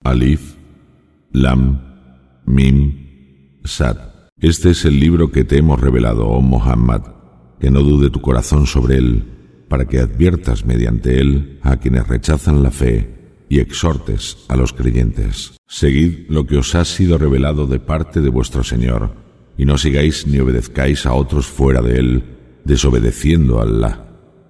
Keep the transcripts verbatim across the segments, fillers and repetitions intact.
Alif, Lam, Mim, Sad. Este es el libro que te hemos revelado, oh Muhammad, que no dude tu corazón sobre él, para que adviertas mediante él a quienes rechazan la fe y exhortes a los creyentes. Seguid lo que os ha sido revelado de parte de vuestro Señor, y no sigáis ni obedezcáis a otros fuera de él, desobedeciendo a Allah.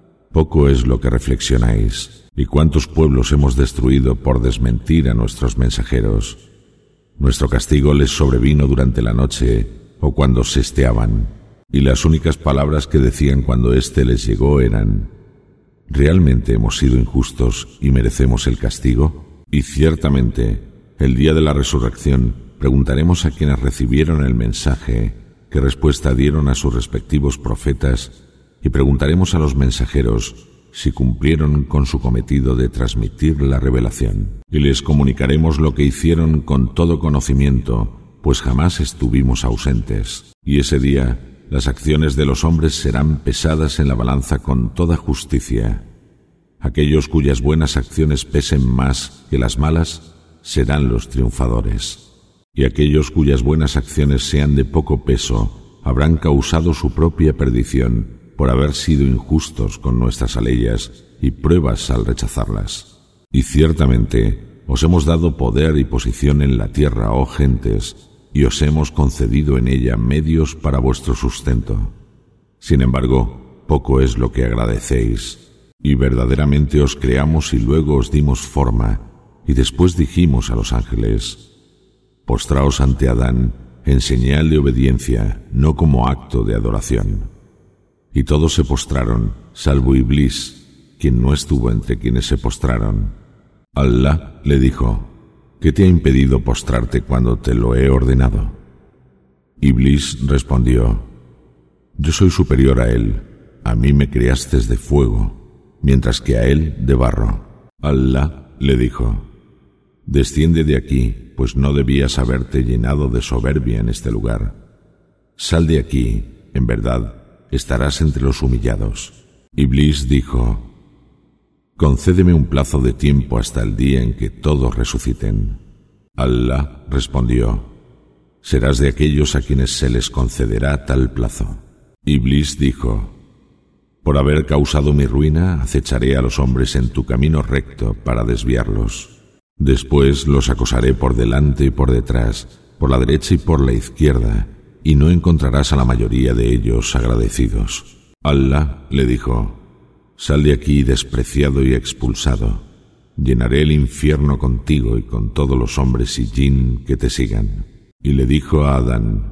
Poco es lo que reflexionáis, y cuántos pueblos hemos destruido por desmentir a nuestros mensajeros. Nuestro castigo les sobrevino durante la noche o cuando sesteaban, y las únicas palabras que decían cuando éste les llegó eran: ¿realmente hemos sido injustos y merecemos el castigo? Y ciertamente, el día de la resurrección, preguntaremos a quienes recibieron el mensaje qué respuesta dieron a sus respectivos profetas, y preguntaremos a los mensajeros si cumplieron con su cometido de transmitir la revelación. Y les comunicaremos lo que hicieron con todo conocimiento, pues jamás estuvimos ausentes. Y ese día las acciones de los hombres serán pesadas en la balanza con toda justicia. Aquellos cuyas buenas acciones pesen más que las malas serán los triunfadores. Y aquellos cuyas buenas acciones sean de poco peso habrán causado su propia perdición por haber sido injustos con nuestras aleyas y pruebas al rechazarlas. Y ciertamente os hemos dado poder y posición en la tierra, oh gentes, y os hemos concedido en ella medios para vuestro sustento. Sin embargo, poco es lo que agradecéis, y verdaderamente os creamos y luego os dimos forma, y después dijimos a los ángeles: postraos ante Adán en señal de obediencia, no como acto de adoración. Y todos se postraron, salvo Iblis, quien no estuvo entre quienes se postraron. Allah le dijo: ¿qué te ha impedido postrarte cuando te lo he ordenado? Iblis respondió: yo soy superior a él, a mí me creaste de fuego, mientras que a él de barro. Allah le dijo: desciende de aquí, pues no debías haberte llenado de soberbia en este lugar. Sal de aquí, en verdad, estarás entre los humillados. Iblis dijo: concédeme un plazo de tiempo hasta el día en que todos resuciten. Allah respondió: serás de aquellos a quienes se les concederá tal plazo. Iblis dijo: por haber causado mi ruina, acecharé a los hombres en tu camino recto para desviarlos. Después los acosaré por delante y por detrás, por la derecha y por la izquierda, y no encontrarás a la mayoría de ellos agradecidos. Allah le dijo: sal de aquí despreciado y expulsado. Llenaré el infierno contigo y con todos los hombres y jin que te sigan. Y le dijo a Adán: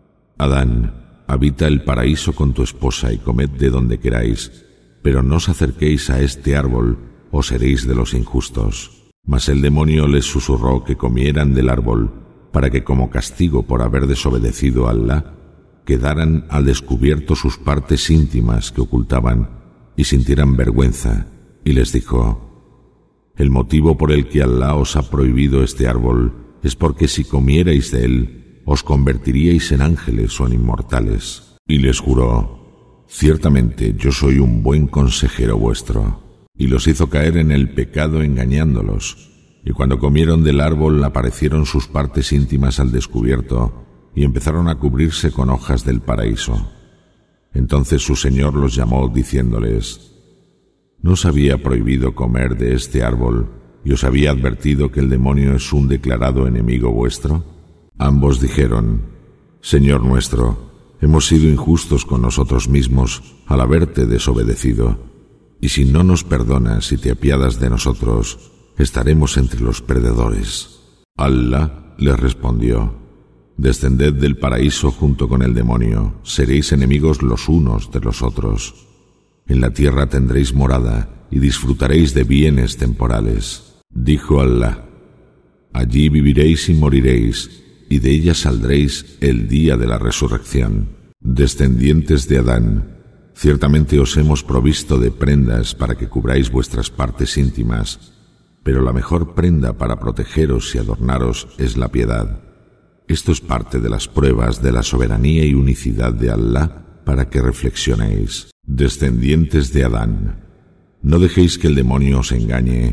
Adán, habita el paraíso con tu esposa y comed de donde queráis, pero no os acerquéis a este árbol o seréis de los injustos. Mas el demonio les susurró que comieran del árbol, para que como castigo por haber desobedecido a Allah, quedaran al descubierto sus partes íntimas que ocultaban y sintieran vergüenza, y les dijo: el motivo por el que Allah os ha prohibido este árbol es porque si comierais de él, os convertiríais en ángeles o en inmortales. Y les juró: ciertamente yo soy un buen consejero vuestro. Y los hizo caer en el pecado engañándolos. Y cuando comieron del árbol aparecieron sus partes íntimas al descubierto y empezaron a cubrirse con hojas del paraíso. Entonces su Señor los llamó diciéndoles: ¿no os había prohibido comer de este árbol y os había advertido que el demonio es un declarado enemigo vuestro? Ambos dijeron: Señor nuestro, hemos sido injustos con nosotros mismos al haberte desobedecido, y si no nos perdonas y te apiadas de nosotros, estaremos entre los perdedores. Allah les respondió: descended del paraíso junto con el demonio, seréis enemigos los unos de los otros. En la tierra tendréis morada y disfrutaréis de bienes temporales. Dijo Allah: allí viviréis y moriréis, y de ella saldréis el día de la resurrección. Descendientes de Adán, ciertamente os hemos provisto de prendas para que cubráis vuestras partes íntimas, pero la mejor prenda para protegeros y adornaros es la piedad. Esto es parte de las pruebas de la soberanía y unicidad de Allah para que reflexionéis. Descendientes de Adán, no dejéis que el demonio os engañe,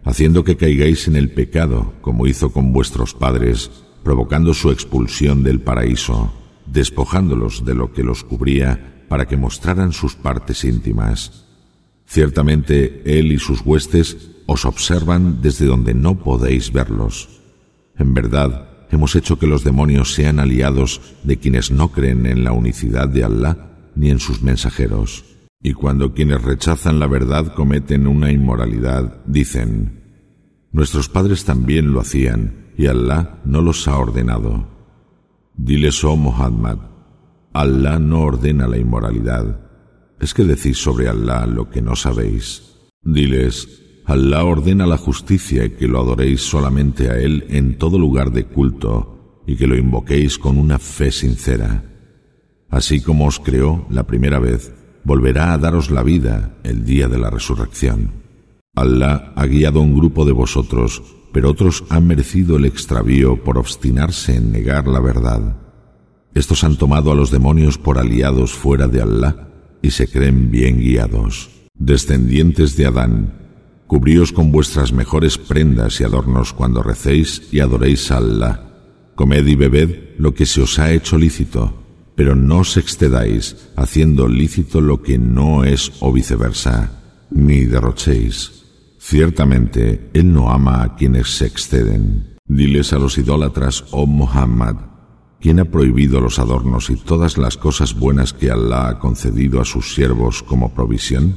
haciendo que caigáis en el pecado, como hizo con vuestros padres, provocando su expulsión del paraíso, despojándolos de lo que los cubría para que mostraran sus partes íntimas. Ciertamente él y sus huestes os observan desde donde no podéis verlos. En verdad, hemos hecho que los demonios sean aliados de quienes no creen en la unicidad de Allah ni en sus mensajeros. Y cuando quienes rechazan la verdad cometen una inmoralidad, dicen: nuestros padres también lo hacían, y Allah no los ha ordenado. Diles, oh Muhammad, Allah no ordena la inmoralidad. ¿Es que decís sobre Allah lo que no sabéis? Diles: Allah ordena la justicia y que lo adoréis solamente a Él en todo lugar de culto y que lo invoquéis con una fe sincera. Así como os creó la primera vez, volverá a daros la vida el día de la resurrección. Allah ha guiado a un grupo de vosotros, pero otros han merecido el extravío por obstinarse en negar la verdad. Estos han tomado a los demonios por aliados fuera de Allah y se creen bien guiados. Descendientes de Adán, cubríos con vuestras mejores prendas y adornos cuando recéis y adoréis a Allah. Comed y bebed lo que se os ha hecho lícito, pero no os excedáis haciendo lícito lo que no es o viceversa, ni derrochéis. Ciertamente, Él no ama a quienes se exceden. Diles a los idólatras, oh Muhammad, ¿quién ha prohibido los adornos y todas las cosas buenas que Allah ha concedido a sus siervos como provisión?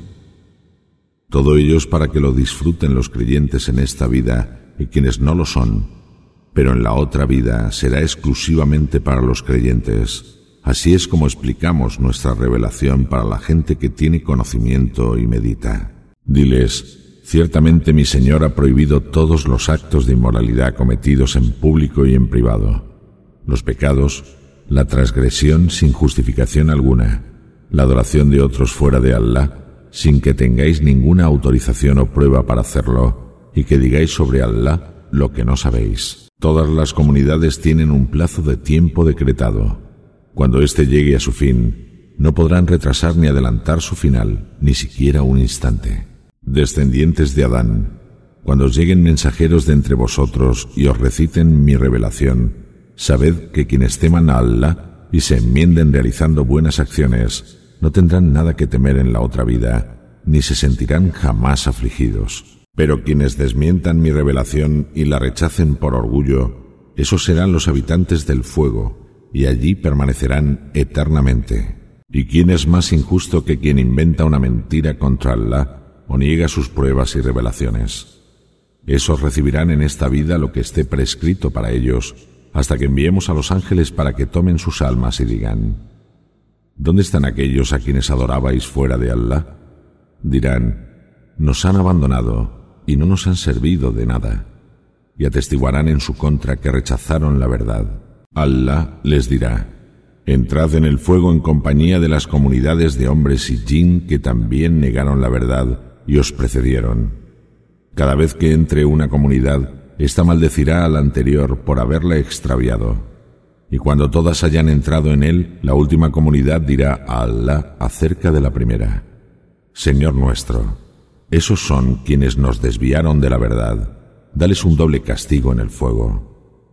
Todo ello es para que lo disfruten los creyentes en esta vida y quienes no lo son, pero en la otra vida será exclusivamente para los creyentes. Así es como explicamos nuestra revelación para la gente que tiene conocimiento y medita. Diles: ciertamente mi Señor ha prohibido todos los actos de inmoralidad cometidos en público y en privado, los pecados, la transgresión sin justificación alguna, la adoración de otros fuera de Allah, sin que tengáis ninguna autorización o prueba para hacerlo, y que digáis sobre Allah lo que no sabéis. Todas las comunidades tienen un plazo de tiempo decretado. Cuando éste llegue a su fin, no podrán retrasar ni adelantar su final, ni siquiera un instante. Descendientes de Adán, cuando os lleguen mensajeros de entre vosotros y os reciten mi revelación, sabed que quienes teman a Allah y se enmienden realizando buenas acciones, no tendrán nada que temer en la otra vida, ni se sentirán jamás afligidos. Pero quienes desmientan mi revelación y la rechacen por orgullo, esos serán los habitantes del fuego, y allí permanecerán eternamente. ¿Y quién es más injusto que quien inventa una mentira contra Allah o niega sus pruebas y revelaciones? Esos recibirán en esta vida lo que esté prescrito para ellos, hasta que enviemos a los ángeles para que tomen sus almas y digan: ¿dónde están aquellos a quienes adorabais fuera de Allah? Dirán: nos han abandonado y no nos han servido de nada, y atestiguarán en su contra que rechazaron la verdad. Allah les dirá: entrad en el fuego en compañía de las comunidades de hombres y jin que también negaron la verdad y os precedieron. Cada vez que entre una comunidad, ésta maldecirá a la anterior por haberla extraviado. Y cuando todas hayan entrado en él, la última comunidad dirá a Allah acerca de la primera: Señor nuestro, esos son quienes nos desviaron de la verdad. Dales un doble castigo en el fuego.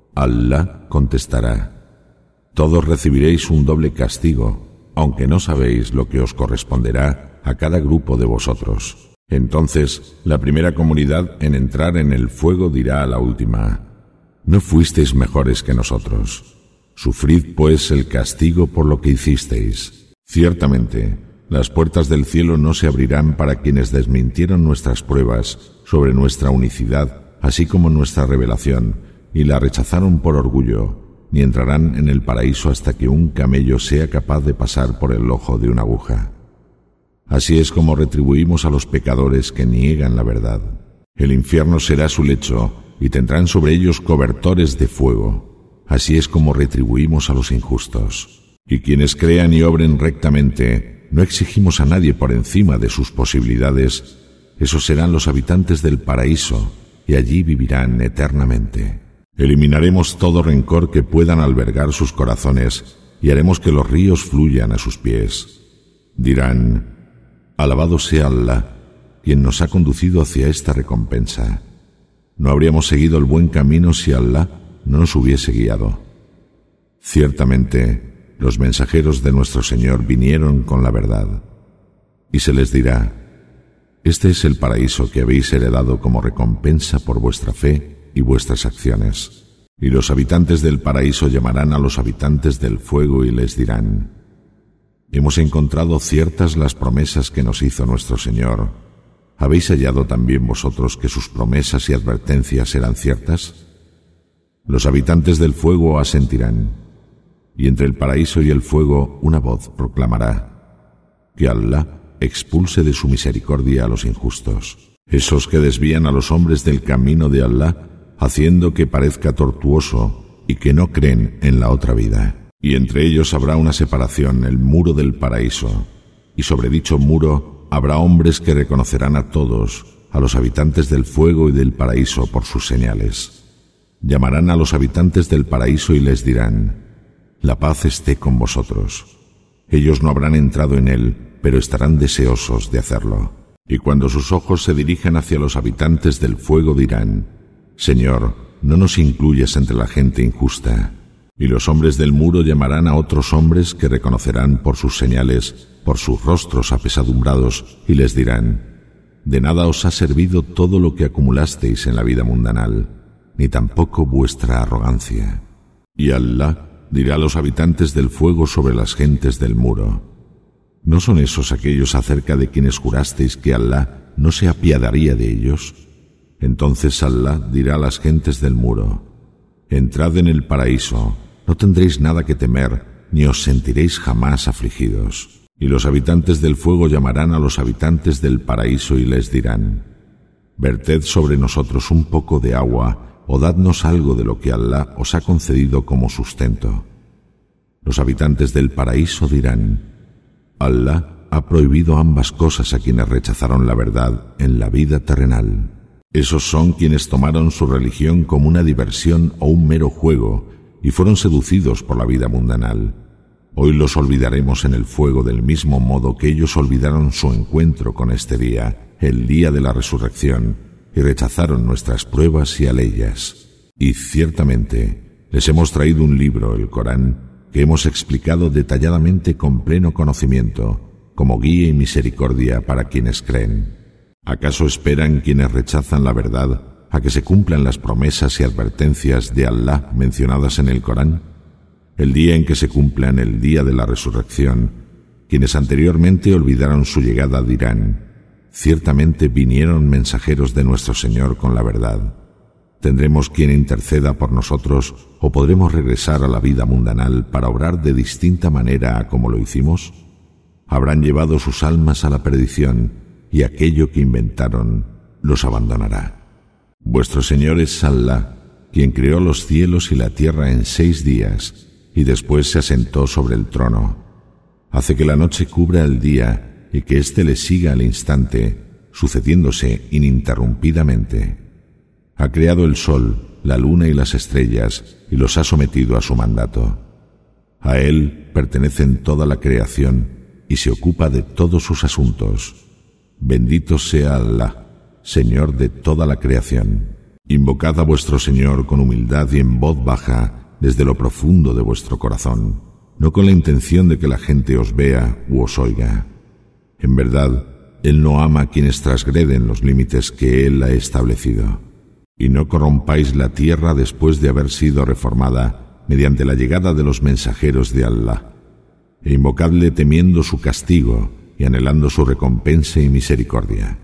Allah contestará: todos recibiréis un doble castigo, aunque no sabéis lo que os corresponderá a cada grupo de vosotros. Entonces, la primera comunidad en entrar en el fuego dirá a la última: no fuisteis mejores que nosotros. Sufrid, pues, el castigo por lo que hicisteis. Ciertamente, las puertas del cielo no se abrirán para quienes desmintieron nuestras pruebas sobre nuestra unicidad, así como nuestra revelación, y la rechazaron por orgullo, ni entrarán en el paraíso hasta que un camello sea capaz de pasar por el ojo de una aguja. Así es como retribuimos a los pecadores que niegan la verdad. El infierno será su lecho, y tendrán sobre ellos cobertores de fuego. Así es como retribuimos a los injustos. Y quienes crean y obren rectamente, no exigimos a nadie por encima de sus posibilidades. Esos serán los habitantes del paraíso, y allí vivirán eternamente. Eliminaremos todo rencor que puedan albergar sus corazones, y haremos que los ríos fluyan a sus pies. Dirán: alabado sea Allah, quien nos ha conducido hacia esta recompensa. No habríamos seguido el buen camino si Alá no nos hubiese guiado. Ciertamente, los mensajeros de nuestro Señor vinieron con la verdad. Y se les dirá: este es el paraíso que habéis heredado como recompensa por vuestra fe y vuestras acciones. Y los habitantes del paraíso llamarán a los habitantes del fuego y les dirán: hemos encontrado ciertas las promesas que nos hizo nuestro Señor. ¿Habéis hallado también vosotros que sus promesas y advertencias eran ciertas? Los habitantes del fuego asentirán, y entre el paraíso y el fuego una voz proclamará: que Alá expulse de su misericordia a los injustos, esos que desvían a los hombres del camino de Alá, haciendo que parezca tortuoso y que no creen en la otra vida. Y entre ellos habrá una separación, el muro del paraíso, y sobre dicho muro habrá hombres que reconocerán a todos, a los habitantes del fuego y del paraíso, por sus señales. Llamarán a los habitantes del paraíso y les dirán: la paz esté con vosotros. Ellos no habrán entrado en él, pero estarán deseosos de hacerlo. Y cuando sus ojos se dirijan hacia los habitantes del fuego dirán: Señor, no nos incluyas entre la gente injusta. Y los hombres del muro llamarán a otros hombres que reconocerán por sus señales, por sus rostros apesadumbrados, y les dirán: de nada os ha servido todo lo que acumulasteis en la vida mundanal, ni tampoco vuestra arrogancia. Y Alá dirá a los habitantes del fuego sobre las gentes del muro: ¿no son esos aquellos acerca de quienes jurasteis que Alá no se apiadaría de ellos? Entonces Alá dirá a las gentes del muro: entrad en el paraíso, no tendréis nada que temer, ni os sentiréis jamás afligidos. Y los habitantes del fuego llamarán a los habitantes del paraíso y les dirán: verted sobre nosotros un poco de agua, o dadnos algo de lo que Alá os ha concedido como sustento. Los habitantes del paraíso dirán: Alá ha prohibido ambas cosas a quienes rechazaron la verdad en la vida terrenal. Esos son quienes tomaron su religión como una diversión o un mero juego y fueron seducidos por la vida mundanal. Hoy los olvidaremos en el fuego del mismo modo que ellos olvidaron su encuentro con este día, el día de la resurrección, y rechazaron nuestras pruebas y aleyas. Y ciertamente les hemos traído un libro, el Corán, que hemos explicado detalladamente con pleno conocimiento, como guía y misericordia para quienes creen. ¿Acaso esperan quienes rechazan la verdad a que se cumplan las promesas y advertencias de Alá mencionadas en el Corán? El día en que se cumplan el día de la resurrección, quienes anteriormente olvidaron su llegada dirán: ciertamente vinieron mensajeros de nuestro Señor con la verdad. ¿Tendremos quien interceda por nosotros o podremos regresar a la vida mundanal para obrar de distinta manera a como lo hicimos? Habrán llevado sus almas a la perdición, y aquello que inventaron los abandonará. Vuestro Señor es Alá, quien creó los cielos y la tierra en seis días, y después se asentó sobre el trono. Hace que la noche cubra el día y que éste le siga al instante, sucediéndose ininterrumpidamente. Ha creado el sol, la luna y las estrellas, y los ha sometido a su mandato. A él pertenecen toda la creación, y se ocupa de todos sus asuntos. Bendito sea Alá, Señor de toda la creación. Invocad a vuestro Señor con humildad y en voz baja desde lo profundo de vuestro corazón, no con la intención de que la gente os vea u os oiga. En verdad, Él no ama a quienes transgreden los límites que Él ha establecido. Y no corrompáis la tierra después de haber sido reformada mediante la llegada de los mensajeros de Alá. E invocadle temiendo su castigo y anhelando su recompensa y misericordia.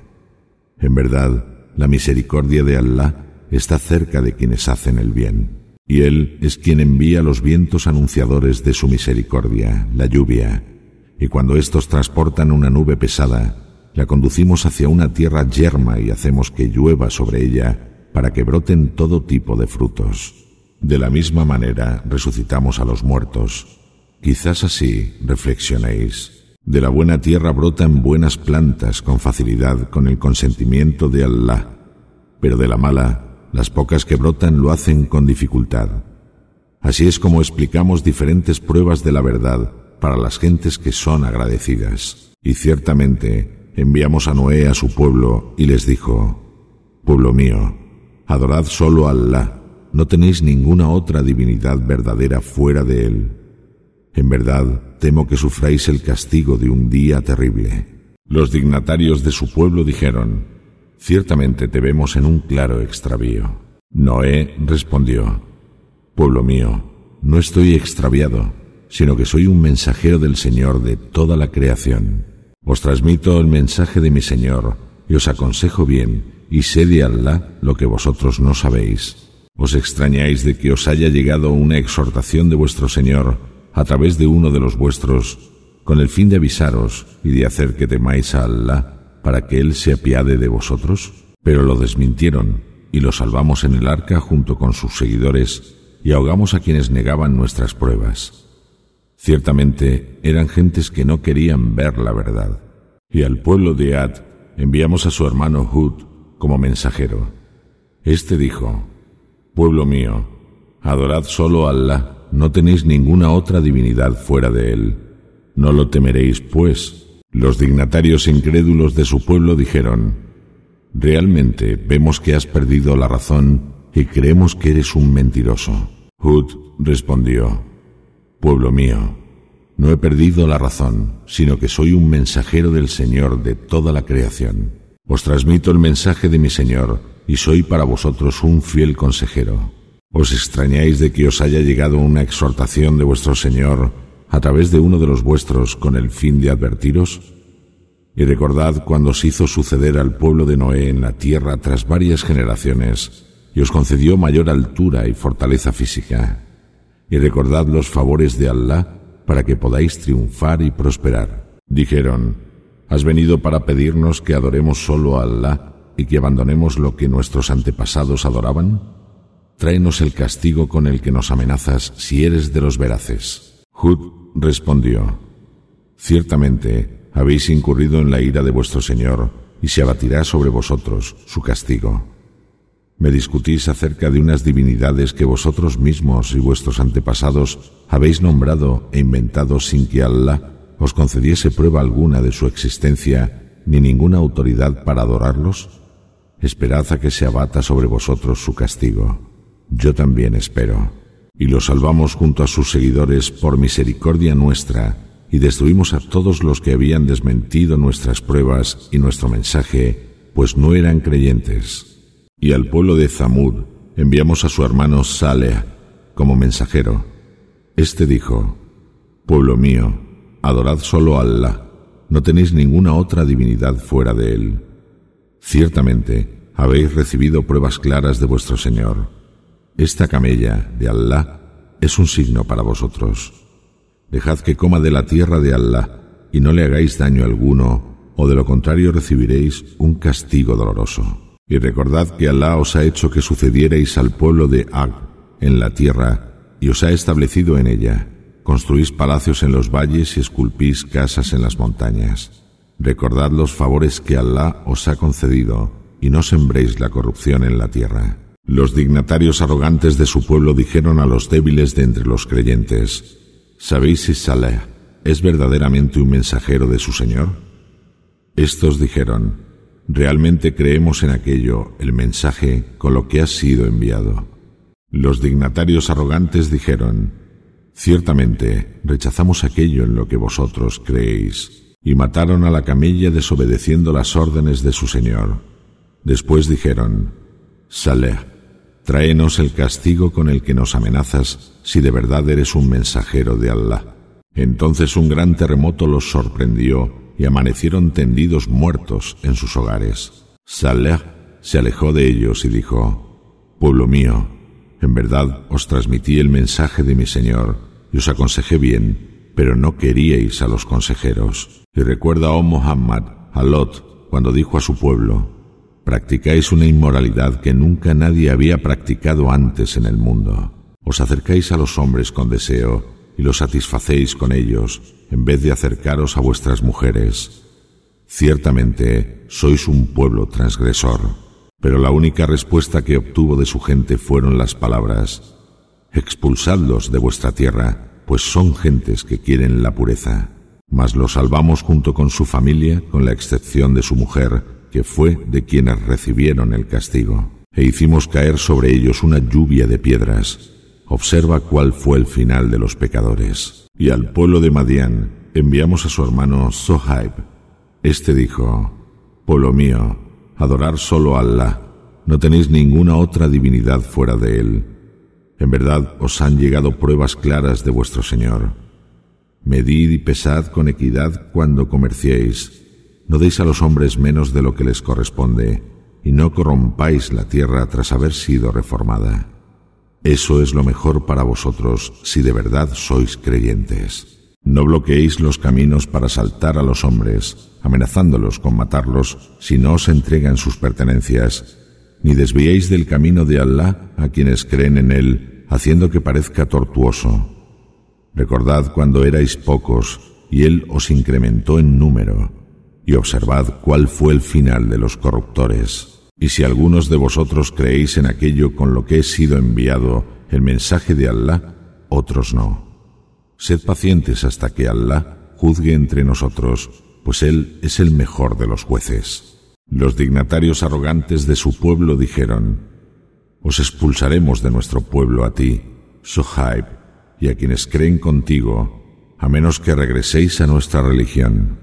En verdad, la misericordia de Alá está cerca de quienes hacen el bien, y Él es quien envía los vientos anunciadores de su misericordia, la lluvia, y cuando éstos transportan una nube pesada, la conducimos hacia una tierra yerma y hacemos que llueva sobre ella para que broten todo tipo de frutos. De la misma manera resucitamos a los muertos. Quizás así reflexionéis. De la buena tierra brotan buenas plantas con facilidad con el consentimiento de Alá, pero de la mala, las pocas que brotan lo hacen con dificultad. Así es como explicamos diferentes pruebas de la verdad para las gentes que son agradecidas. Y ciertamente enviamos a Noé a su pueblo y les dijo: pueblo mío, adorad solo a Alá, no tenéis ninguna otra divinidad verdadera fuera de él. En verdad, temo que sufráis el castigo de un día terrible. Los dignatarios de su pueblo dijeron: ciertamente te vemos en un claro extravío. Noé respondió: pueblo mío, no estoy extraviado, sino que soy un mensajero del Señor de toda la creación. Os transmito el mensaje de mi Señor y os aconsejo bien, y sé de Alá lo que vosotros no sabéis. ¿Os extrañáis de que os haya llegado una exhortación de vuestro Señor a través de uno de los vuestros, con el fin de avisaros y de hacer que temáis a Alá, para que Él se apiade de vosotros? Pero lo desmintieron, y lo salvamos en el arca junto con sus seguidores, y ahogamos a quienes negaban nuestras pruebas. Ciertamente eran gentes que no querían ver la verdad. Y al pueblo de Ad enviamos a su hermano Hud como mensajero. Este dijo: pueblo mío, adorad solo a Alá, no tenéis ninguna otra divinidad fuera de él. No lo temeréis, pues. Los dignatarios incrédulos de su pueblo dijeron: realmente vemos que has perdido la razón y creemos que eres un mentiroso. Hud respondió: pueblo mío, no he perdido la razón, sino que soy un mensajero del Señor de toda la creación. Os transmito el mensaje de mi Señor, y soy para vosotros un fiel consejero. ¿Os extrañáis de que os haya llegado una exhortación de vuestro Señor a través de uno de los vuestros con el fin de advertiros? Y recordad cuando os hizo suceder al pueblo de Noé en la tierra tras varias generaciones, y os concedió mayor altura y fortaleza física. Y recordad los favores de Alá para que podáis triunfar y prosperar. Dijeron: ¿has venido para pedirnos que adoremos solo a Alá y que abandonemos lo que nuestros antepasados adoraban? Tráenos el castigo con el que nos amenazas si eres de los veraces. Hud respondió: ciertamente habéis incurrido en la ira de vuestro Señor, y se abatirá sobre vosotros su castigo. Me discutís acerca de unas divinidades que vosotros mismos y vuestros antepasados habéis nombrado e inventado sin que Alá os concediese prueba alguna de su existencia ni ninguna autoridad para adorarlos. Esperad a que se abata sobre vosotros su castigo. Yo también espero. Y los salvamos junto a sus seguidores por misericordia nuestra, y destruimos a todos los que habían desmentido nuestras pruebas y nuestro mensaje, pues no eran creyentes. Y al pueblo de Zamud enviamos a su hermano Saleh como mensajero. Este dijo: pueblo mío, adorad solo a Alá, no tenéis ninguna otra divinidad fuera de él. Ciertamente habéis recibido pruebas claras de vuestro Señor. Esta camella de Alá es un signo para vosotros. Dejad que coma de la tierra de Alá y no le hagáis daño alguno, o de lo contrario recibiréis un castigo doloroso. Y recordad que Alá os ha hecho que sucedierais al pueblo de Ag en la tierra y os ha establecido en ella. Construís palacios en los valles y esculpís casas en las montañas. Recordad los favores que Alá os ha concedido y no sembréis la corrupción en la tierra. Los dignatarios arrogantes de su pueblo dijeron a los débiles de entre los creyentes: ¿sabéis si Saleh es verdaderamente un mensajero de su Señor? Estos dijeron: realmente creemos en aquello, el mensaje, con lo que ha sido enviado. Los dignatarios arrogantes dijeron: ciertamente rechazamos aquello en lo que vosotros creéis, y mataron a la camella desobedeciendo las órdenes de su Señor. Después dijeron: Saleh, tráenos el castigo con el que nos amenazas si de verdad eres un mensajero de Alá. Entonces un gran terremoto los sorprendió y amanecieron tendidos muertos en sus hogares. Saleh se alejó de ellos y dijo: pueblo mío, en verdad os transmití el mensaje de mi Señor y os aconsejé bien, pero no queríais a los consejeros. Y recuerda, oh Muhammad, a Lot cuando dijo a su pueblo: practicáis una inmoralidad que nunca nadie había practicado antes en el mundo. Os acercáis a los hombres con deseo y los satisfacéis con ellos, en vez de acercaros a vuestras mujeres. Ciertamente sois un pueblo transgresor. Pero la única respuesta que obtuvo de su gente fueron las palabras: expulsadlos de vuestra tierra, pues son gentes que quieren la pureza. Mas los salvamos junto con su familia, con la excepción de su mujer, que fue de quienes recibieron el castigo. e hicimos caer sobre ellos una lluvia de piedras. Observa cuál fue el final de los pecadores. Y al pueblo de Madián enviamos a su hermano Zohaib. Este dijo: Pueblo mío, adorar solo a Alá. No tenéis ninguna otra divinidad fuera de él. En verdad os han llegado pruebas claras de vuestro Señor. Medid y pesad con equidad cuando comerciéis. No deis a los hombres menos de lo que les corresponde, y no corrompáis la tierra tras haber sido reformada. Eso es lo mejor para vosotros si de verdad sois creyentes. No bloqueéis los caminos para asaltar a los hombres, amenazándolos con matarlos si no os entregan sus pertenencias, ni desviéis del camino de Alá a quienes creen en él, haciendo que parezca tortuoso. Recordad cuando erais pocos y él os incrementó en número, y observad cuál fue el final de los corruptores. Y si algunos de vosotros creéis en aquello con lo que he sido enviado, el mensaje de Alá, otros no. Sed pacientes hasta que Alá juzgue entre nosotros, pues él es el mejor de los jueces. Los dignatarios arrogantes de su pueblo dijeron: Os expulsaremos de nuestro pueblo a ti, Zohaib, y a quienes creen contigo, a menos que regreséis a nuestra religión.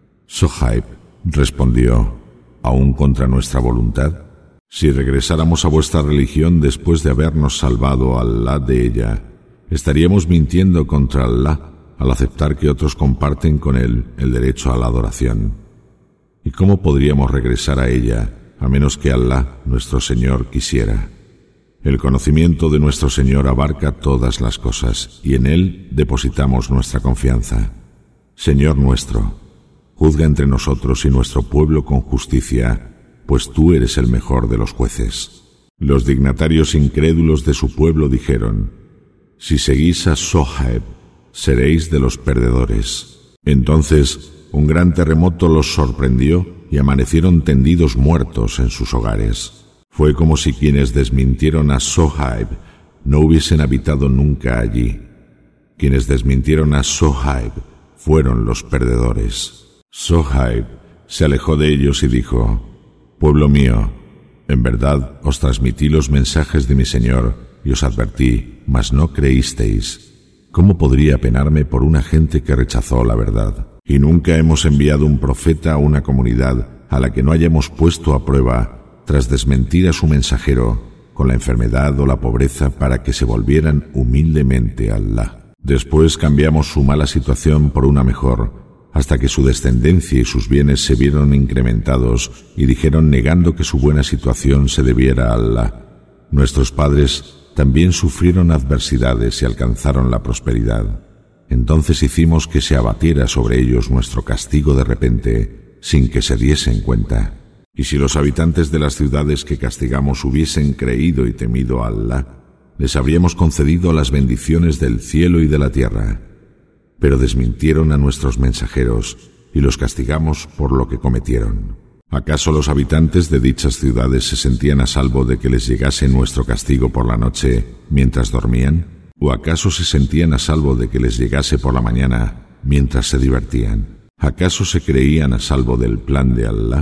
Zohaib respondió: ¿Aún contra nuestra voluntad? Si regresáramos a vuestra religión después de habernos salvado a Alá de ella, estaríamos mintiendo contra Alá al aceptar que otros comparten con él el derecho a la adoración. ¿Y cómo podríamos regresar a ella, a menos que Alá, nuestro Señor, quisiera? El conocimiento de nuestro Señor abarca todas las cosas, y en él depositamos nuestra confianza. Señor nuestro, juzga entre nosotros y nuestro pueblo con justicia, pues tú eres el mejor de los jueces. Los dignatarios incrédulos de su pueblo dijeron: Si seguís a Zohaib, seréis de los perdedores. Entonces un gran terremoto los sorprendió y amanecieron tendidos muertos en sus hogares. Fue como si quienes desmintieron a Zohaib no hubiesen habitado nunca allí. Quienes desmintieron a Zohaib fueron los perdedores. Zohaib se alejó de ellos y dijo: Pueblo mío, en verdad os transmití los mensajes de mi Señor y os advertí, mas no creísteis. ¿Cómo podría penarme por una gente que rechazó la verdad? Y nunca hemos enviado un profeta a una comunidad a la que no hayamos puesto a prueba, tras desmentir a su mensajero, con la enfermedad o la pobreza para que se volvieran humildemente a Alá. Después cambiamos su mala situación por una mejor, hasta que su descendencia y sus bienes se vieron incrementados y dijeron negando que su buena situación se debiera a Alá: Nuestros padres también sufrieron adversidades y alcanzaron la prosperidad. Entonces hicimos que se abatiera sobre ellos nuestro castigo de repente, sin que se diesen cuenta. Y si los habitantes de las ciudades que castigamos hubiesen creído y temido a Alá, les habríamos concedido las bendiciones del cielo y de la tierra. Pero desmintieron a nuestros mensajeros y los castigamos por lo que cometieron. ¿Acaso los habitantes de dichas ciudades se sentían a salvo de que les llegase nuestro castigo por la noche mientras dormían? ¿O acaso se sentían a salvo de que les llegase por la mañana mientras se divertían? ¿Acaso se creían a salvo del plan de Alá?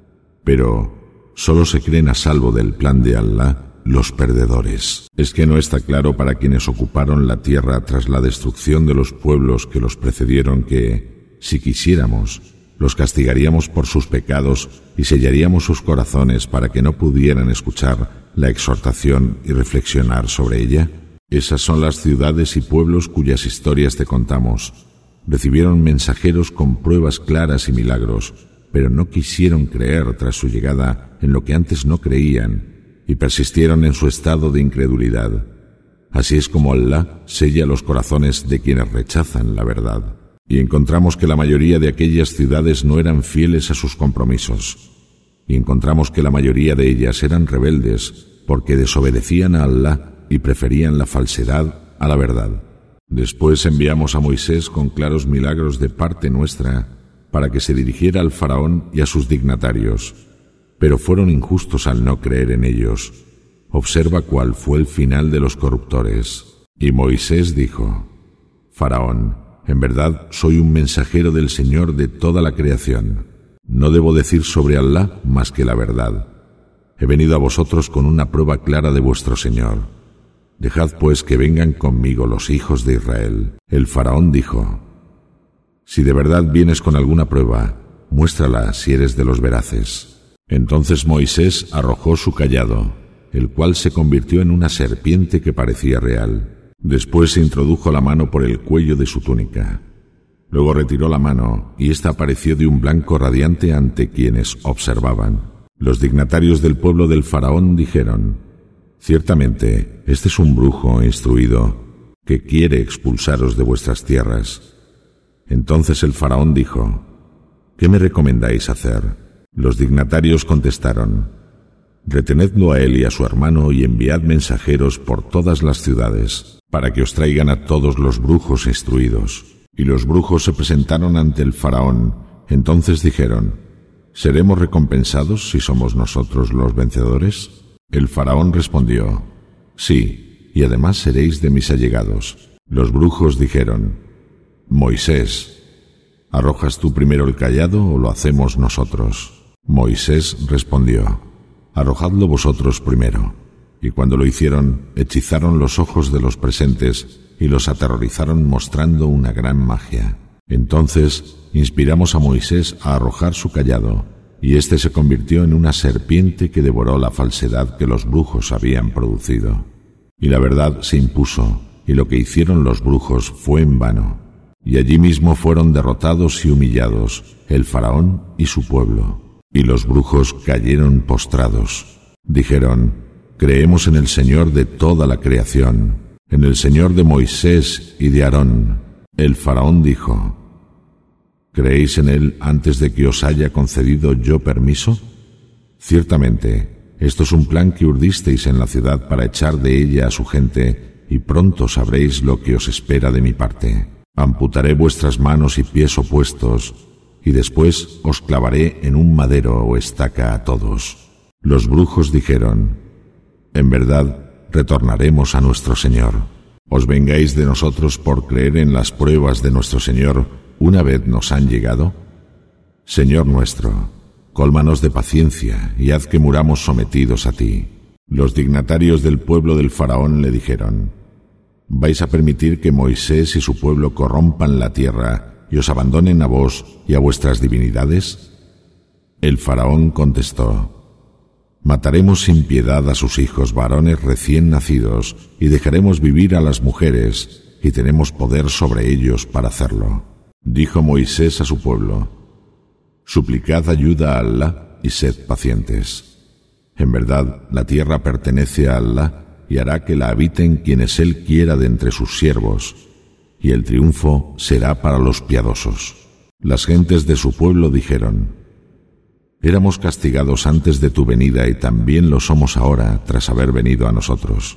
Pero solo se creen a salvo del plan de Alá los perdedores. ¿Es que no está claro para quienes ocuparon la tierra tras la destrucción de los pueblos que los precedieron que, si quisiéramos, los castigaríamos por sus pecados y sellaríamos sus corazones para que no pudieran escuchar la exhortación y reflexionar sobre ella? Esas son las ciudades y pueblos cuyas historias te contamos. Recibieron mensajeros con pruebas claras y milagros, pero no quisieron creer tras su llegada en lo que antes no creían, y persistieron en su estado de incredulidad. Así es como Alá sella los corazones de quienes rechazan la verdad. Y encontramos que la mayoría de aquellas ciudades no eran fieles a sus compromisos. Y encontramos que la mayoría de ellas eran rebeldes, porque desobedecían a Alá y preferían la falsedad a la verdad. Después enviamos a Moisés con claros milagros de parte nuestra, para que se dirigiera al faraón y a sus dignatarios, pero fueron injustos al no creer en ellos. Observa cuál fue el final de los corruptores. Y Moisés dijo: Faraón, en verdad soy un mensajero del Señor de toda la creación. No debo decir sobre Alá más que la verdad. he venido a vosotros con una prueba clara de vuestro Señor. Dejad pues que vengan conmigo los hijos de Israel. El faraón dijo: si de verdad vienes con alguna prueba, muéstrala si eres de los veraces. Entonces Moisés arrojó su cayado, el cual se convirtió en una serpiente que parecía real. Después se introdujo la mano por el cuello de su túnica. Luego retiró la mano, y ésta apareció de un blanco radiante ante quienes observaban. Los dignatarios del pueblo del faraón dijeron: ciertamente, este es un brujo instruido que quiere expulsaros de vuestras tierras. Entonces el faraón dijo: ¿qué me recomendáis hacer? Los dignatarios contestaron: retenedlo a él y a su hermano y enviad mensajeros por todas las ciudades, para que os traigan a todos los brujos instruidos. Y los brujos se presentaron ante el faraón. Entonces dijeron: ¿seremos recompensados si somos nosotros los vencedores? El faraón respondió: sí, y además seréis de mis allegados. Los brujos dijeron: Moisés, ¿arrojas tú primero el cayado o lo hacemos nosotros? Moisés respondió: arrojadlo vosotros primero. Y cuando lo hicieron, hechizaron los ojos de los presentes y los aterrorizaron mostrando una gran magia. Entonces inspiramos a Moisés a arrojar su cayado, y éste se convirtió en una serpiente que devoró la falsedad que los brujos habían producido. Y la verdad se impuso, y lo que hicieron los brujos fue en vano. Y allí mismo fueron derrotados y humillados el faraón y su pueblo. Y los brujos cayeron postrados. Dijeron: creemos en el Señor de toda la creación, en el Señor de Moisés y de Aarón. El faraón dijo: ¿creéis en él antes de que os haya concedido yo permiso? Ciertamente, esto es un plan que urdisteis en la ciudad para echar de ella a su gente, y pronto sabréis lo que os espera de mi parte. Amputaré vuestras manos y pies opuestos, y después os clavaré en un madero o estaca a todos. Los brujos dijeron: en verdad, retornaremos a nuestro Señor. ¿Os vengáis de nosotros por creer en las pruebas de nuestro Señor una vez nos han llegado? Señor nuestro, cólmanos de paciencia y haz que muramos sometidos a ti. Los dignatarios del pueblo del faraón le dijeron: ¿vais a permitir que Moisés y su pueblo corrompan la tierra y os abandonen a vos y a vuestras divinidades? El faraón contestó: mataremos sin piedad a sus hijos varones recién nacidos y dejaremos vivir a las mujeres, y tenemos poder sobre ellos para hacerlo. Dijo Moisés a su pueblo: suplicad ayuda a Alá y sed pacientes. En verdad, la tierra pertenece a Alá y hará que la habiten quienes Él quiera de entre sus siervos, y el triunfo será para los piadosos. Las gentes de su pueblo dijeron: éramos castigados antes de tu venida y también lo somos ahora tras haber venido a nosotros.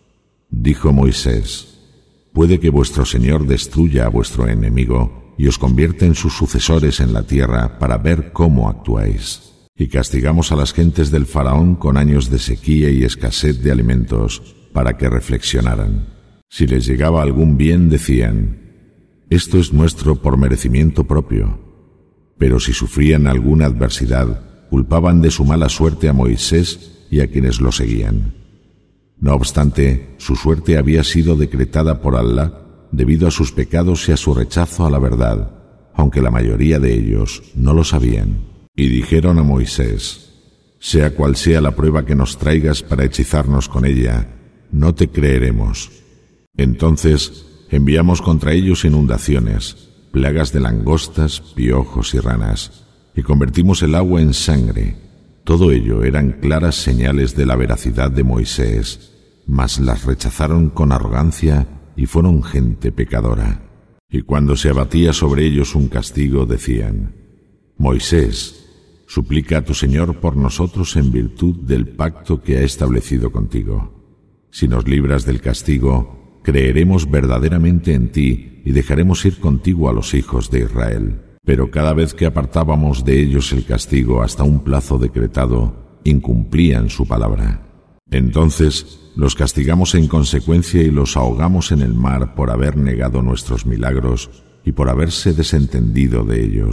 Dijo Moisés: puede que vuestro Señor destruya a vuestro enemigo y os convierta en sus sucesores en la tierra para ver cómo actuáis. Y castigamos a las gentes del faraón con años de sequía y escasez de alimentos para que reflexionaran. Si les llegaba algún bien decían: esto es nuestro por merecimiento propio. Pero si sufrían alguna adversidad, culpaban de su mala suerte a Moisés y a quienes lo seguían. No obstante, su suerte había sido decretada por Alá debido a sus pecados y a su rechazo a la verdad, aunque la mayoría de ellos no lo sabían. Y dijeron a Moisés: sea cual sea la prueba que nos traigas para hechizarnos con ella, no te creeremos. Entonces enviamos contra ellos inundaciones, plagas de langostas, piojos y ranas, y convertimos el agua en sangre. Todo ello eran claras señales de la veracidad de Moisés, mas las rechazaron con arrogancia y fueron gente pecadora. Y cuando se abatía sobre ellos un castigo, decían: Moisés, suplica a tu Señor por nosotros en virtud del pacto que ha establecido contigo. Si nos libras del castigo, creeremos verdaderamente en ti y dejaremos ir contigo a los hijos de Israel. Pero cada vez que apartábamos de ellos el castigo hasta un plazo decretado, incumplían su palabra. Entonces los castigamos en consecuencia y los ahogamos en el mar por haber negado nuestros milagros y por haberse desentendido de ellos.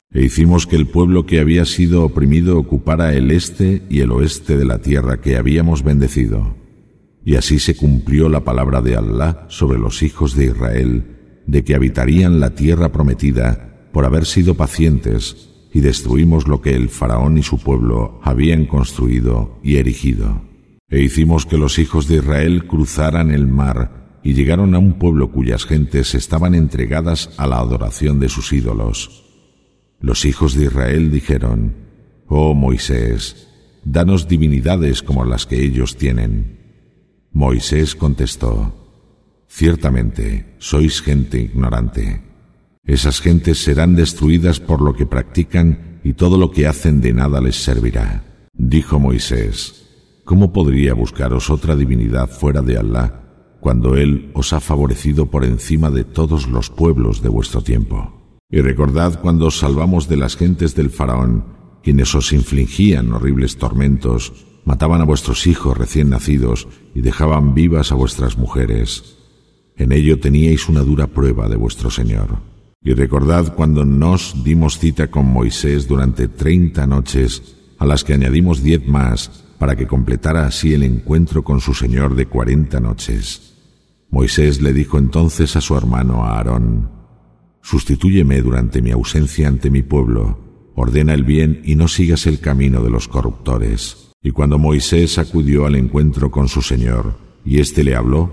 E hicimos que el pueblo que había sido oprimido ocupara el este y el oeste de la tierra que habíamos bendecido. Y así se cumplió la palabra de Alá sobre los hijos de Israel, de que habitarían la tierra prometida por haber sido pacientes, y destruimos lo que el faraón y su pueblo habían construido y erigido. E hicimos que los hijos de Israel cruzaran el mar y llegaron a un pueblo cuyas gentes estaban entregadas a la adoración de sus ídolos. Los hijos de Israel dijeron: «Oh Moisés, danos divinidades como las que ellos tienen». Moisés contestó: «Ciertamente, sois gente ignorante. Esas gentes serán destruidas por lo que practican y todo lo que hacen de nada les servirá». Dijo Moisés: «¿Cómo podría buscaros otra divinidad fuera de Alá, cuando Él os ha favorecido por encima de todos los pueblos de vuestro tiempo? Y recordad cuando os salvamos de las gentes del faraón, quienes os infligían horribles tormentos, mataban a vuestros hijos recién nacidos y dejaban vivas a vuestras mujeres. En ello teníais una dura prueba de vuestro Señor. Y recordad cuando nos dimos cita con Moisés durante treinta noches, a las que añadimos diez más, para que completara así el encuentro con su Señor de cuarenta noches. Moisés le dijo entonces a su hermano Aarón: «Sustitúyeme durante mi ausencia ante mi pueblo, ordena el bien y no sigas el camino de los corruptores». Y cuando Moisés acudió al encuentro con su Señor, y éste le habló,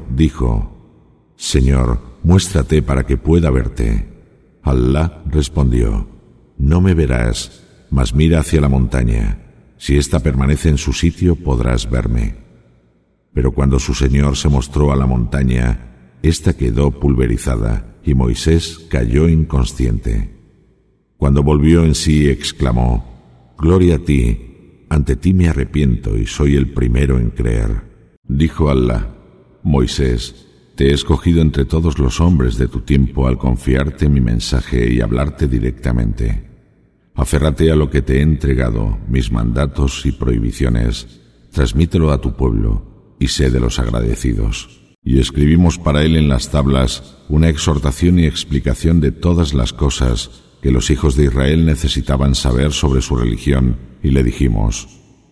dijo: «Señor, muéstrate para que pueda verte». Alá respondió: «No me verás, mas mira hacia la montaña. Si ésta permanece en su sitio, podrás verme». Pero cuando su Señor se mostró a la montaña, ésta quedó pulverizada, y Moisés cayó inconsciente. Cuando volvió en sí, exclamó: «Gloria a ti. Ante ti me arrepiento y soy el primero en creer». Dijo Alá: «Moisés, te he escogido entre todos los hombres de tu tiempo al confiarte mi mensaje y hablarte directamente. Aférrate a lo que te he entregado, mis mandatos y prohibiciones, transmítelo a tu pueblo y sé de los agradecidos». Y escribimos para él en las tablas una exhortación y explicación de todas las cosas que los hijos de Israel necesitaban saber sobre su religión, y le dijimos: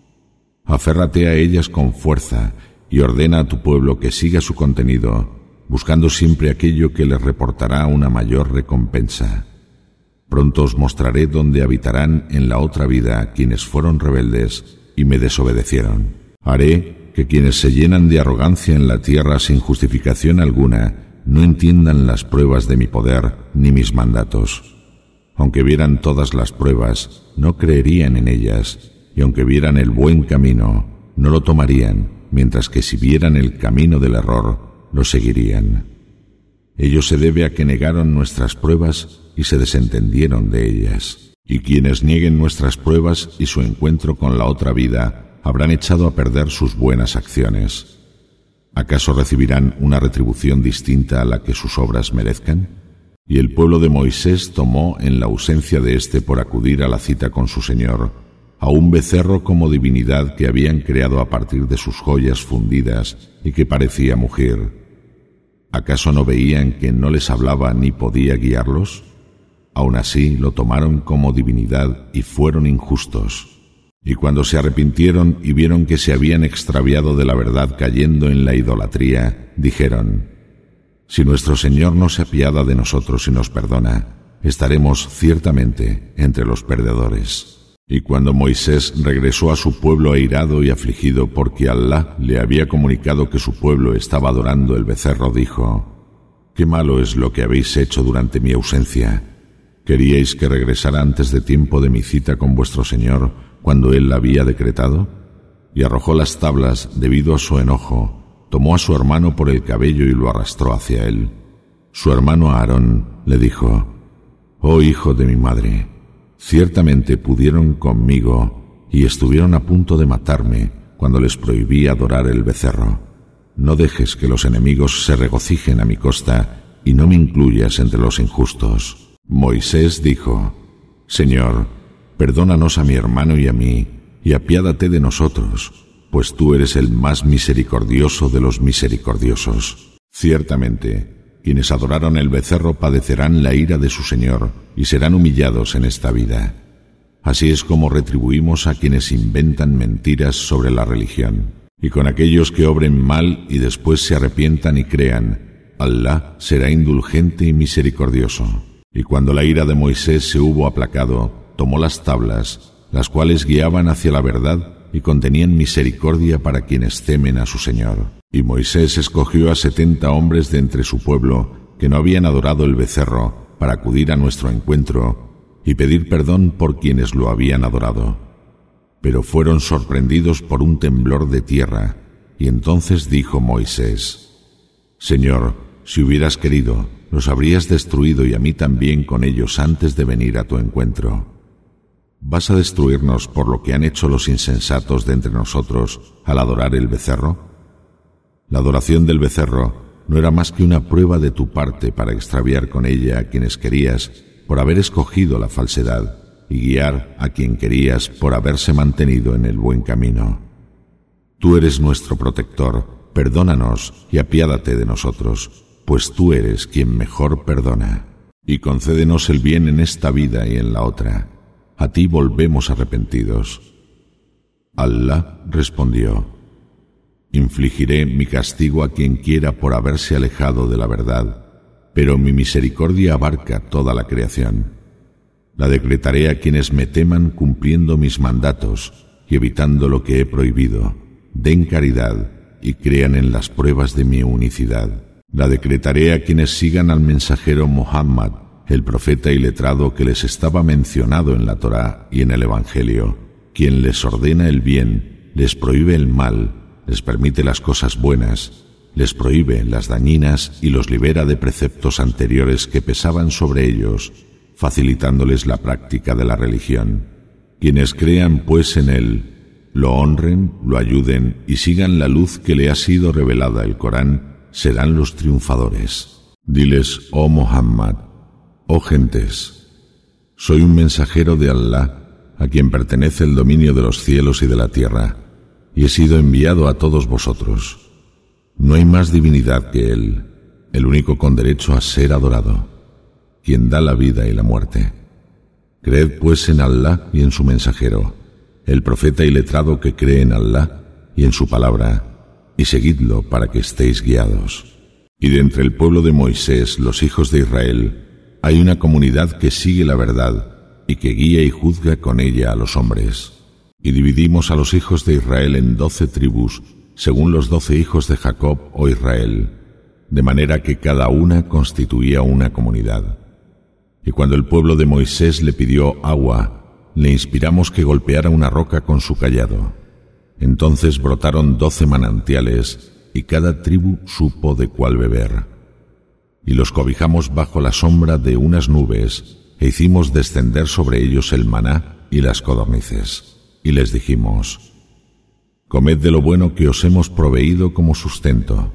«Aférrate a ellas con fuerza y ordena a tu pueblo que siga su contenido, buscando siempre aquello que les reportará una mayor recompensa. Pronto os mostraré dónde habitarán en la otra vida quienes fueron rebeldes y me desobedecieron. Haré que quienes se llenan de arrogancia en la tierra sin justificación alguna no entiendan las pruebas de mi poder ni mis mandatos. Aunque vieran todas las pruebas, no creerían en ellas, y aunque vieran el buen camino, no lo tomarían, mientras que si vieran el camino del error, lo seguirían. Ello se debe a que negaron nuestras pruebas y se desentendieron de ellas. Y quienes nieguen nuestras pruebas y su encuentro con la otra vida, habrán echado a perder sus buenas acciones. ¿Acaso recibirán una retribución distinta a la que sus obras merezcan? Y el pueblo de Moisés tomó, en la ausencia de éste por acudir a la cita con su Señor, a un becerro como divinidad que habían creado a partir de sus joyas fundidas y que parecía mugir. ¿Acaso no veían que no les hablaba ni podía guiarlos? Aun así lo tomaron como divinidad y fueron injustos. Y cuando se arrepintieron y vieron que se habían extraviado de la verdad cayendo en la idolatría, dijeron: «Si nuestro Señor no se apiada de nosotros y nos perdona, estaremos ciertamente entre los perdedores». Y cuando Moisés regresó a su pueblo airado y afligido porque Alá le había comunicado que su pueblo estaba adorando el becerro, dijo: «Qué malo es lo que habéis hecho durante mi ausencia. ¿Queríais que regresara antes de tiempo de mi cita con vuestro Señor, cuando Él la había decretado?» Y arrojó las tablas debido a su enojo, tomó a su hermano por el cabello y lo arrastró hacia él. Su hermano Aarón le dijo: «Oh hijo de mi madre, ciertamente pudieron conmigo y estuvieron a punto de matarme cuando les prohibí adorar el becerro. No dejes que los enemigos se regocijen a mi costa y no me incluyas entre los injustos». Moisés dijo: «Señor, perdónanos a mi hermano y a mí, y apiádate de nosotros, pues tú eres el más misericordioso de los misericordiosos. Ciertamente, Quienes adoraron el becerro padecerán la ira de su Señor y serán humillados en esta vida. Así es como retribuimos a quienes inventan mentiras sobre la religión. Y con aquellos que obren mal y después se arrepientan y crean, Alá será indulgente y misericordioso. Y cuando la ira de Moisés se hubo aplacado, tomó las tablas, las cuales guiaban hacia la verdad y contenían misericordia para quienes temen a su Señor. Y Moisés escogió a setenta hombres de entre su pueblo que no habían adorado el becerro para acudir a nuestro encuentro y pedir perdón por quienes lo habían adorado. Pero fueron sorprendidos por un temblor de tierra, y entonces dijo Moisés: Señor, si hubieras querido, los habrías destruido y a mí también con ellos antes de venir a tu encuentro. ¿Vas a destruirnos por lo que han hecho los insensatos de entre nosotros al adorar el becerro? La adoración del becerro no era más que una prueba de tu parte para extraviar con ella a quienes querías por haber escogido la falsedad y guiar a quien querías por haberse mantenido en el buen camino. Tú eres nuestro protector, perdónanos y apiádate de nosotros, pues tú eres quien mejor perdona. Y concédenos el bien en esta vida y en la otra. A ti volvemos arrepentidos. Alá respondió: Infligiré mi castigo a quien quiera por haberse alejado de la verdad, pero mi misericordia abarca toda la creación. La decretaré a quienes me teman cumpliendo mis mandatos y evitando lo que he prohibido. Den caridad y crean en las pruebas de mi unicidad. La decretaré a quienes sigan al mensajero Muhammad, el profeta y letrado que les estaba mencionado en la Torá y en el Evangelio, quien les ordena el bien, les prohíbe el mal, les permite las cosas buenas, les prohíbe las dañinas y los libera de preceptos anteriores que pesaban sobre ellos, facilitándoles la práctica de la religión. Quienes crean pues en él, lo honren, lo ayuden y sigan la luz que le ha sido revelada el Corán, serán los triunfadores. Diles, oh Muhammad: oh gentes, soy un mensajero de Alá, a quien pertenece el dominio de los cielos y de la tierra, y he sido enviado a todos vosotros. No hay más divinidad que Él, el único con derecho a ser adorado, quien da la vida y la muerte. Creed pues en Alá y en su mensajero, el profeta y letrado que cree en Alá y en su palabra, y seguidlo para que estéis guiados. Y de entre el pueblo de Moisés, los hijos de Israel, hay una comunidad que sigue la verdad y que guía y juzga con ella a los hombres. Y dividimos a los hijos de Israel en doce tribus, según los doce hijos de Jacob o Israel, de manera que cada una constituía una comunidad. Y cuando el pueblo de Moisés le pidió agua, le inspiramos que golpeara una roca con su cayado. Entonces brotaron doce manantiales, y cada tribu supo de cuál beber. Y los cobijamos bajo la sombra de unas nubes, e hicimos descender sobre ellos el maná y las codornices. Y les dijimos: comed de lo bueno que os hemos proveído como sustento.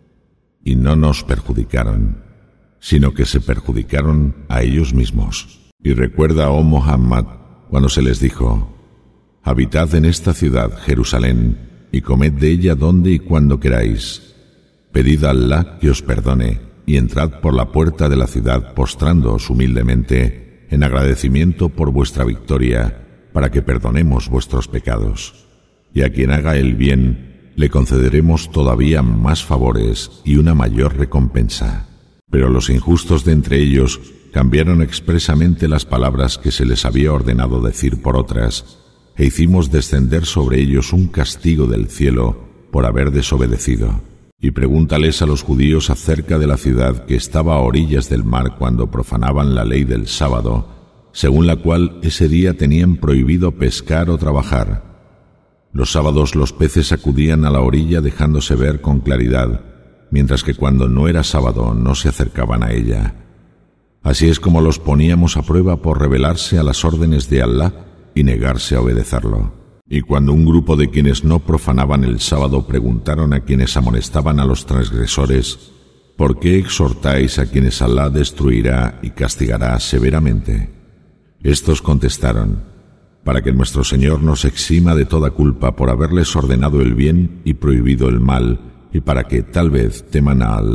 Y no nos perjudicaron, sino que se perjudicaron a ellos mismos. Y recuerda, oh Muhammad, cuando se les dijo: habitad en esta ciudad, Jerusalén, y comed de ella donde y cuando queráis. Pedid a Alá que os perdone, y entrad por la puerta de la ciudad postrándoos humildemente en agradecimiento por vuestra victoria, para que perdonemos vuestros pecados. Y a quien haga el bien, le concederemos todavía más favores y una mayor recompensa. Pero los injustos de entre ellos cambiaron expresamente las palabras que se les había ordenado decir por otras, e hicimos descender sobre ellos un castigo del cielo por haber desobedecido. Y pregúntales a los judíos acerca de la ciudad que estaba a orillas del mar cuando profanaban la ley del sábado, según la cual ese día tenían prohibido pescar o trabajar. Los sábados los peces acudían a la orilla dejándose ver con claridad, mientras que cuando no era sábado no se acercaban a ella. Así es como los poníamos a prueba por rebelarse a las órdenes de Alá y negarse a obedecerlo. Y cuando un grupo de quienes no profanaban el sábado preguntaron a quienes amonestaban a los transgresores: ¿por qué exhortáis a quienes Alá destruirá y castigará severamente? Estos contestaron: para que nuestro Señor nos exima de toda culpa por haberles ordenado el bien y prohibido el mal, y para que tal vez teman a Alá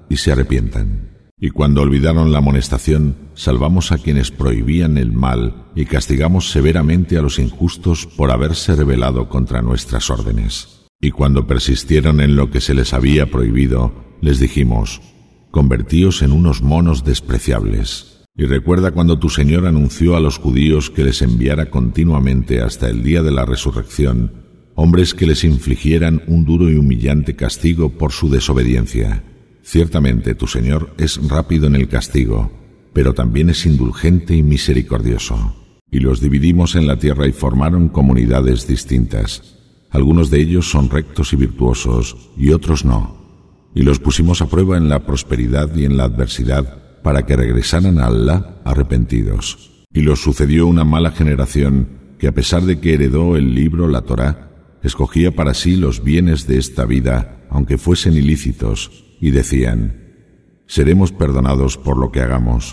y se arrepientan. Y cuando olvidaron la amonestación, salvamos a quienes prohibían el mal y castigamos severamente a los injustos por haberse rebelado contra nuestras órdenes. Y cuando persistieron en lo que se les había prohibido, les dijimos: convertíos en unos monos despreciables. Y recuerda cuando tu Señor anunció a los judíos que les enviara continuamente hasta el día de la resurrección hombres que les infligieran un duro y humillante castigo por su desobediencia. Ciertamente tu Señor es rápido en el castigo, pero también es indulgente y misericordioso. Y los dividimos en la tierra y formaron comunidades distintas. Algunos de ellos son rectos y virtuosos, y otros no. Y los pusimos a prueba en la prosperidad y en la adversidad, para que regresaran a Allah arrepentidos. Y los sucedió una mala generación, que a pesar de que heredó el libro, la Torá, escogía para sí los bienes de esta vida, aunque fuesen ilícitos, y decían: seremos perdonados por lo que hagamos.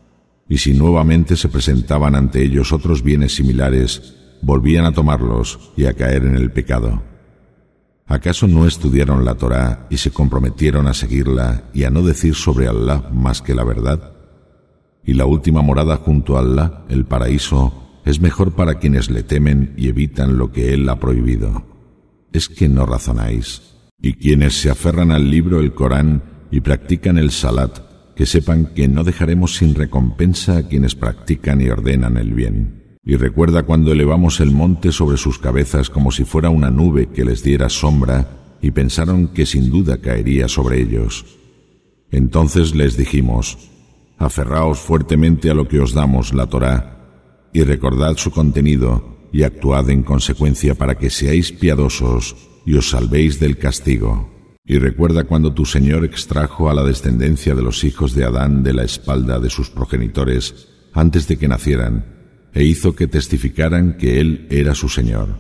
Y si nuevamente se presentaban ante ellos otros bienes similares, volvían a tomarlos y a caer en el pecado. ¿Acaso no estudiaron la Torá y se comprometieron a seguirla y a no decir sobre Allah más que la verdad? Y la última morada junto a Allah, el paraíso, es mejor para quienes le temen y evitan lo que Él ha prohibido. ¿Es que no razonáis? Y quienes se aferran al libro, el Corán, y practican el salat, que sepan que no dejaremos sin recompensa a quienes practican y ordenan el bien. Y recuerda cuando elevamos el monte sobre sus cabezas como si fuera una nube que les diera sombra, y pensaron que sin duda caería sobre ellos. Entonces les dijimos: aferraos fuertemente a lo que os damos, la Torá, y recordad su contenido, y actuad en consecuencia para que seáis piadosos y os salvéis del castigo. Y recuerda cuando tu Señor extrajo a la descendencia de los hijos de Adán de la espalda de sus progenitores antes de que nacieran, e hizo que testificaran que Él era su Señor.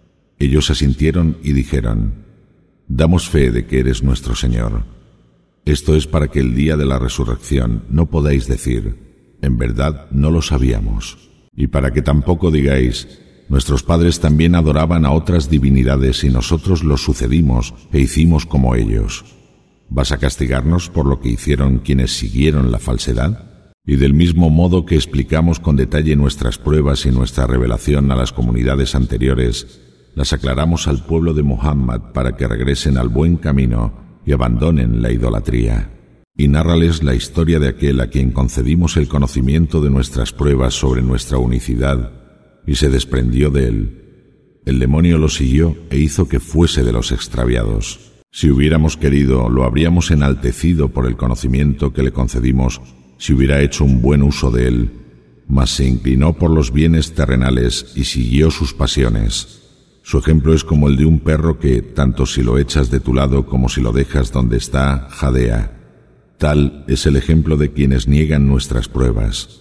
Ellos asintieron y dijeron: damos fe de que eres nuestro Señor. Esto es para que el día de la resurrección no podáis decir: en verdad no lo sabíamos. Y para que tampoco digáis: nuestros padres también adoraban a otras divinidades y nosotros los sucedimos e hicimos como ellos. ¿Vas a castigarnos por lo que hicieron quienes siguieron la falsedad? Y del mismo modo que explicamos con detalle nuestras pruebas y nuestra revelación a las comunidades anteriores, las aclaramos al pueblo de Muhammad para que regresen al buen camino y abandonen la idolatría. Y nárrales la historia de aquel a quien concedimos el conocimiento de nuestras pruebas sobre nuestra unicidad, y se desprendió de él. El demonio lo siguió e hizo que fuese de los extraviados. Si hubiéramos querido, lo habríamos enaltecido por el conocimiento que le concedimos si hubiera hecho un buen uso de él, mas se inclinó por los bienes terrenales y siguió sus pasiones. Su ejemplo es como el de un perro que, tanto si lo echas de tu lado como si lo dejas donde está, jadea. Tal es el ejemplo de quienes niegan nuestras pruebas.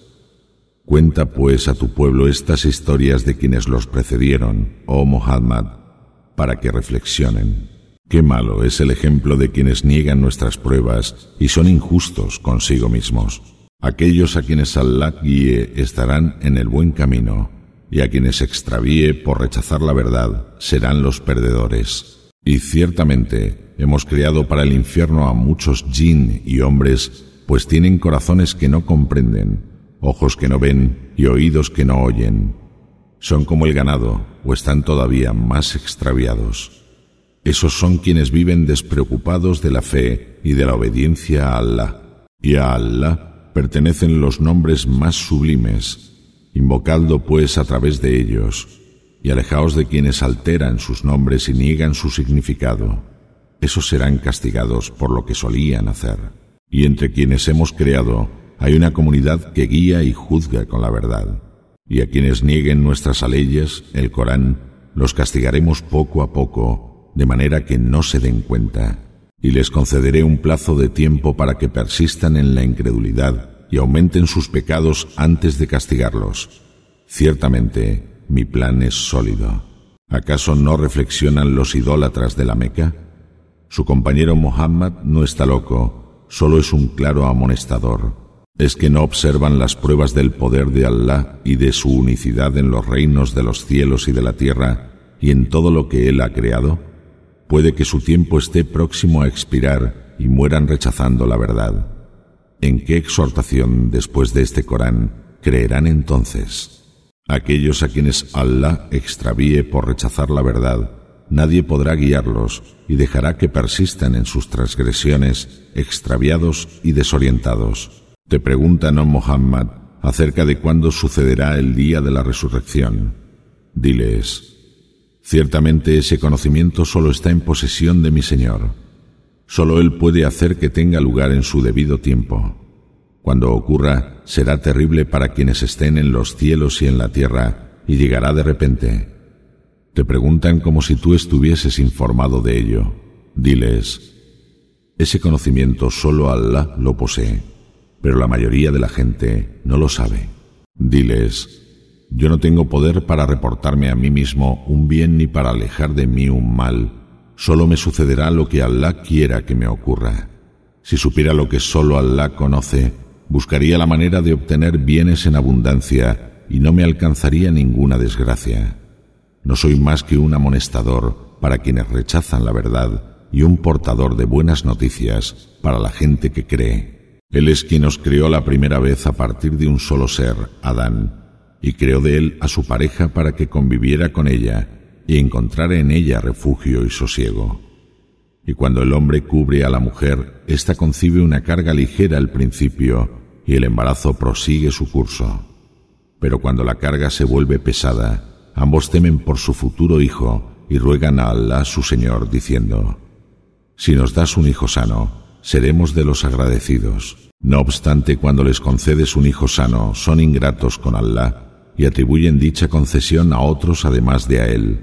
Cuenta pues a tu pueblo estas historias de quienes los precedieron, oh Muhammad, para que reflexionen. Qué malo es el ejemplo de quienes niegan nuestras pruebas y son injustos consigo mismos. Aquellos a quienes Allah guíe estarán en el buen camino, y a quienes extravíe por rechazar la verdad serán los perdedores. Y ciertamente hemos creado para el infierno a muchos jinn y hombres, pues tienen corazones que no comprenden, ojos que no ven y oídos que no oyen. Son como el ganado, o están todavía más extraviados. Esos son quienes viven despreocupados de la fe y de la obediencia a Allah. Y a Allah pertenecen los nombres más sublimes. Invocadlo pues a través de ellos, y alejaos de quienes alteran sus nombres y niegan su significado. Esos serán castigados por lo que solían hacer. Y entre quienes hemos creado hay una comunidad que guía y juzga con la verdad. Y a quienes nieguen nuestras leyes, el Corán, los castigaremos poco a poco, de manera que no se den cuenta. Y les concederé un plazo de tiempo para que persistan en la incredulidad y aumenten sus pecados antes de castigarlos. Ciertamente, mi plan es sólido. ¿Acaso no reflexionan los idólatras de la Meca? Su compañero Muhammad no está loco, solo es un claro amonestador. ¿Es que no observan las pruebas del poder de Allah y de su unicidad en los reinos de los cielos y de la tierra y en todo lo que Él ha creado? Puede que su tiempo esté próximo a expirar y mueran rechazando la verdad. ¿En qué exhortación después de este Corán creerán entonces? Aquellos a quienes Allah extravíe por rechazar la verdad, nadie podrá guiarlos y dejará que persistan en sus transgresiones, extraviados y desorientados. Te preguntan, oh Muhammad, acerca de cuándo sucederá el día de la resurrección. Diles: ciertamente ese conocimiento solo está en posesión de mi Señor. Solo Él puede hacer que tenga lugar en su debido tiempo. Cuando ocurra, será terrible para quienes estén en los cielos y en la tierra, y llegará de repente. Te preguntan como si tú estuvieses informado de ello. Diles: ese conocimiento solo Allah lo posee, pero la mayoría de la gente no lo sabe. Diles: yo no tengo poder para reportarme a mí mismo un bien ni para alejar de mí un mal. Solo me sucederá lo que Allah quiera que me ocurra. Si supiera lo que solo Allah conoce, buscaría la manera de obtener bienes en abundancia y no me alcanzaría ninguna desgracia. No soy más que un amonestador para quienes rechazan la verdad y un portador de buenas noticias para la gente que cree. Él es quien os creó la primera vez a partir de un solo ser, Adán, y creó de él a su pareja para que conviviera con ella y encontrara en ella refugio y sosiego. Y cuando el hombre cubre a la mujer, ésta concibe una carga ligera al principio y el embarazo prosigue su curso. Pero cuando la carga se vuelve pesada, ambos temen por su futuro hijo y ruegan a Allah su Señor diciendo: si nos das un hijo sano, seremos de los agradecidos. No obstante, cuando les concedes un hijo sano, son ingratos con Allah y atribuyen dicha concesión a otros además de a Él.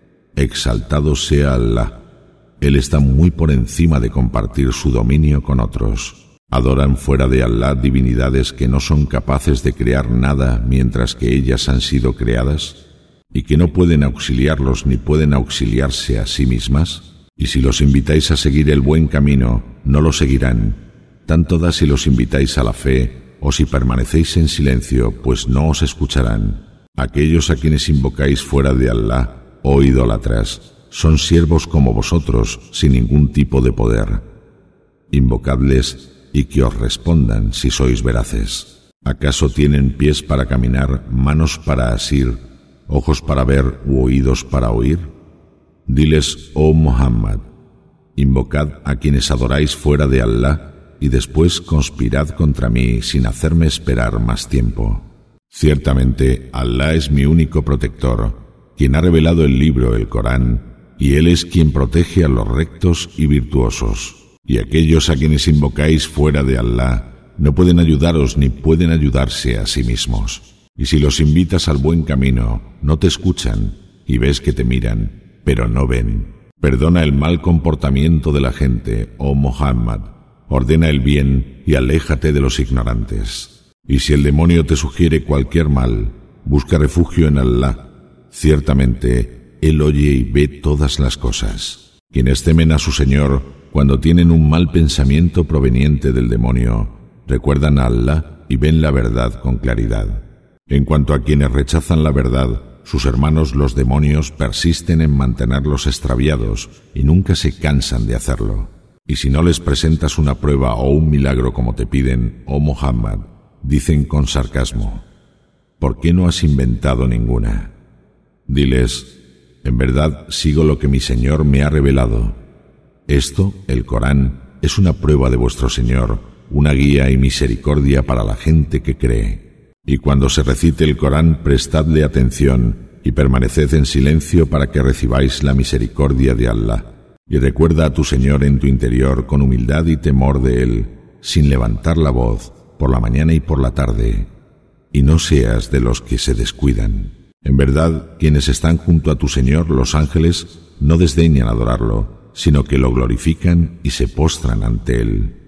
Exaltado sea Allah. Él está muy por encima de compartir su dominio con otros. Adoran fuera de Allah divinidades que no son capaces de crear nada mientras que ellas han sido creadas, y que no pueden auxiliarlos ni pueden auxiliarse a sí mismas. Y si los invitáis a seguir el buen camino, no lo seguirán. Tanto da si los invitáis a la fe o si permanecéis en silencio, pues no os escucharán. Aquellos a quienes invocáis fuera de Allah, oh idólatras, son siervos como vosotros, sin ningún tipo de poder. Invocadles y que os respondan si sois veraces. ¿Acaso tienen pies para caminar, manos para asir, ojos para ver u oídos para oír? Diles, oh Muhammad, invocad a quienes adoráis fuera de Allah y después conspirad contra mí sin hacerme esperar más tiempo. Ciertamente, Allah es mi único protector, quien ha revelado el libro, el Corán, y Él es quien protege a los rectos y virtuosos. Y aquellos a quienes invocáis fuera de Allah no pueden ayudaros ni pueden ayudarse a sí mismos. Y si los invitas al buen camino, no te escuchan, y ves que te miran, pero no ven. Perdona el mal comportamiento de la gente, oh Muhammad, ordena el bien y aléjate de los ignorantes. Y si el demonio te sugiere cualquier mal, busca refugio en Allah. Ciertamente, Él oye y ve todas las cosas. Quienes temen a su Señor, cuando tienen un mal pensamiento proveniente del demonio, recuerdan a Allah y ven la verdad con claridad. En cuanto a quienes rechazan la verdad, sus hermanos los demonios persisten en mantenerlos extraviados y nunca se cansan de hacerlo. Y si no les presentas una prueba o un milagro como te piden, oh Muhammad, dicen con sarcasmo: ¿por qué no has inventado ninguna? Diles: en verdad sigo lo que mi Señor me ha revelado. Esto, el Corán, es una prueba de vuestro Señor, una guía y misericordia para la gente que cree. Y cuando se recite el Corán, prestadle atención y permaneced en silencio para que recibáis la misericordia de Allah. Y recuerda a tu Señor en tu interior con humildad y temor de Él, sin levantar la voz, por la mañana y por la tarde, y no seas de los que se descuidan. En verdad, quienes están junto a tu Señor, los ángeles, no desdeñan adorarlo, sino que lo glorifican y se postran ante Él.